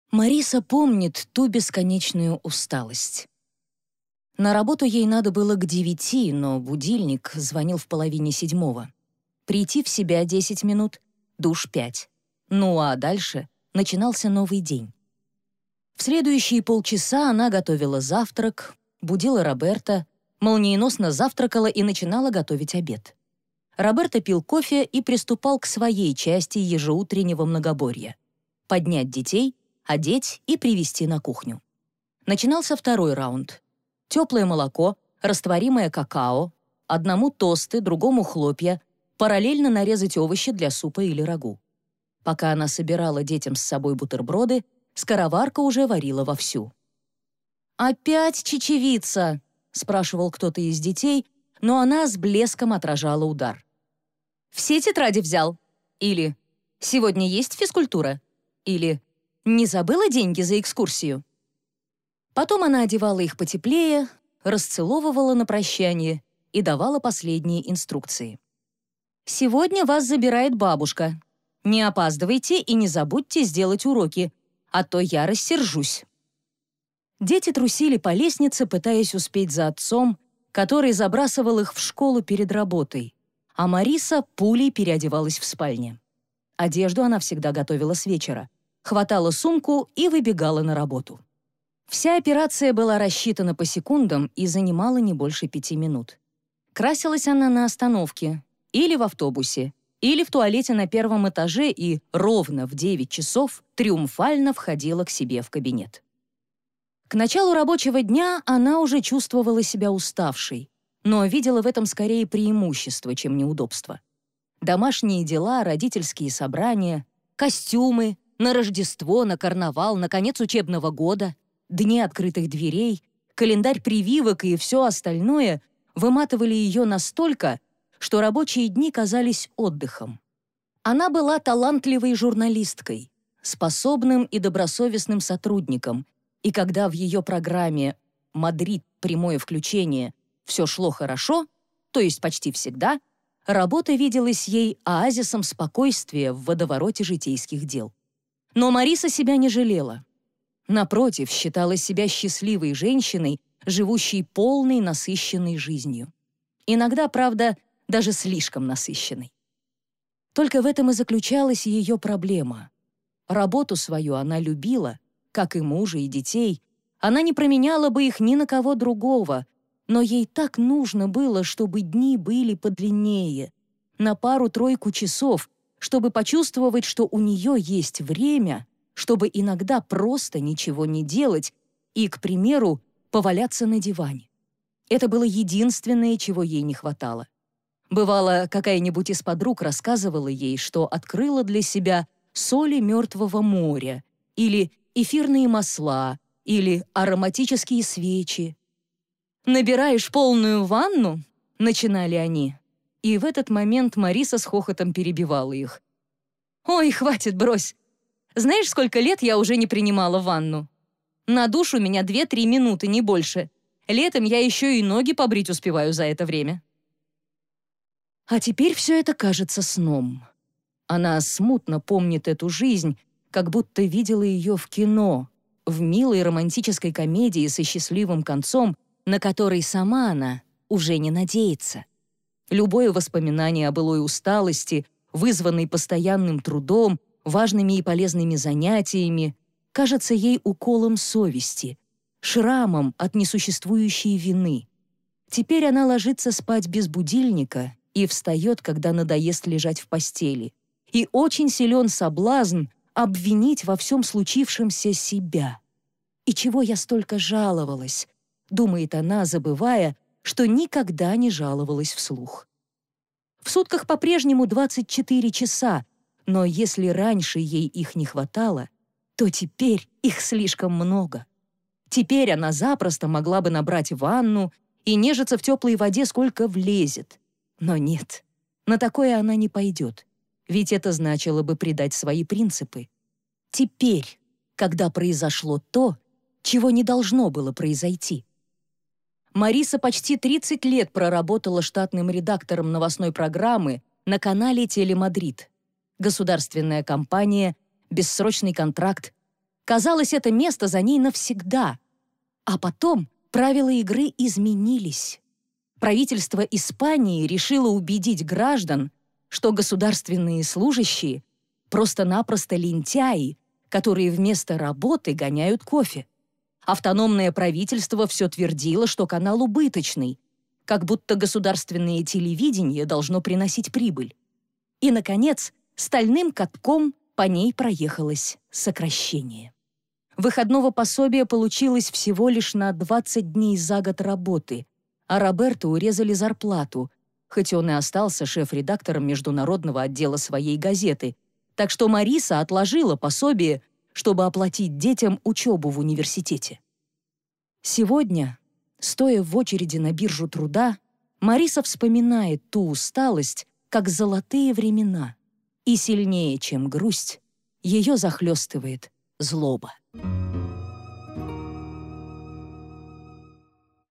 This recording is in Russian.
Мариса помнит ту бесконечную усталость. На работу ей надо было к 9, но будильник звонил в половине 7. Прийти в себя 10 минут, душ 5. Ну а дальше начинался новый день. В следующие полчаса она готовила завтрак, будила Роберто, молниеносно завтракала и начинала готовить обед. Роберто пил кофе и приступал к своей части ежеутреннего многоборья — поднять детей, одеть и привести на кухню. Начинался второй раунд. Теплое молоко, растворимое какао, одному тосты, другому хлопья, параллельно нарезать овощи для супа или рагу. Пока она собирала детям с собой бутерброды, скороварка уже варила вовсю. «Опять чечевица?» — спрашивал кто-то из детей, но она с блеском отражала удар. «Все тетради взял?» Или «Сегодня есть физкультура?» Или «Не забыла деньги за экскурсию?» Потом она одевала их потеплее, расцеловывала на прощание и давала последние инструкции. «Сегодня вас забирает бабушка. Не опаздывайте и не забудьте сделать уроки, а то я рассержусь». Дети трусили по лестнице, пытаясь успеть за отцом, который забрасывал их в школу перед работой, а Мариса пулей переодевалась в спальне. Одежду она всегда готовила с вечера, хватала сумку и выбегала на работу. Вся операция была рассчитана по секундам и занимала не больше 5 минут. Красилась она на остановке, или в автобусе, или в туалете на 1 этаже и ровно в 9 часов триумфально входила к себе в кабинет. К началу рабочего дня она уже чувствовала себя уставшей, но видела в этом скорее преимущество, чем неудобство. Домашние дела, родительские собрания, костюмы, на Рождество, на карнавал, на конец учебного года, дни открытых дверей, календарь прививок и все остальное выматывали ее настолько, что рабочие дни казались отдыхом. Она была талантливой журналисткой, способным и добросовестным сотрудником, и когда в ее программе «Мадрид. Прямое включение» все шло хорошо, то есть почти всегда, работа виделась ей оазисом спокойствия в водовороте житейских дел. Но Мариса себя не жалела. Напротив, считала себя счастливой женщиной, живущей полной, насыщенной жизнью. Иногда, правда, даже слишком насыщенной. Только в этом и заключалась ее проблема. Работу свою она любила, как и мужа и детей. Она не променяла бы их ни на кого другого, но ей так нужно было, чтобы дни были подлиннее, на пару-тройку часов, чтобы почувствовать, что у нее есть время, чтобы иногда просто ничего не делать и, к примеру, поваляться на диване. Это было единственное, чего ей не хватало. Бывало, какая-нибудь из подруг рассказывала ей, что открыла для себя соли Мертвого моря или эфирные масла или ароматические свечи. «Набираешь полную ванну?» — начинали они. И в этот момент Мариса с хохотом перебивала их. «Ой, хватит, брось! Знаешь, сколько лет я уже не принимала ванну? На душ у меня 2-3 минуты, не больше. Летом я еще и ноги побрить успеваю за это время». А теперь все это кажется сном. Она смутно помнит эту жизнь, как будто видела ее в кино, в милой романтической комедии со счастливым концом, на который сама она уже не надеется. Любое воспоминание о былой усталости, вызванной постоянным трудом, важными и полезными занятиями, кажется ей уколом совести, шрамом от несуществующей вины. Теперь она ложится спать без будильника и встает, когда надоест лежать в постели. И очень силен соблазн обвинить во всем случившемся себя. «И чего я столько жаловалась?» — думает она, забывая, что никогда не жаловалась вслух. В сутках по-прежнему 24 часа, но если раньше ей их не хватало, то теперь их слишком много. Теперь она запросто могла бы набрать ванну и нежиться в теплой воде, сколько влезет. Но нет, на такое она не пойдет, ведь это значило бы предать свои принципы. Теперь, когда произошло то, чего не должно было произойти. Мариса почти 30 лет проработала штатным редактором новостной программы на канале «Телемадрид». Государственная компания, бессрочный контракт. Казалось, это место за ней навсегда. А потом правила игры изменились. Правительство Испании решило убедить граждан, что государственные служащие просто-напросто лентяи, которые вместо работы гоняют кофе. Автономное правительство все твердило, что канал убыточный, как будто государственное телевидение должно приносить прибыль. И, наконец, стальным катком по ней проехалось сокращение. Выходного пособия получилось всего лишь на 20 дней за год работы, а Роберту урезали зарплату, хоть он и остался шеф-редактором международного отдела своей газеты, так что Мариса отложила пособие, чтобы оплатить детям учебу в университете. Сегодня, стоя в очереди на биржу труда, Мариса вспоминает ту усталость, как золотые времена, и сильнее, чем грусть, ее захлестывает злоба.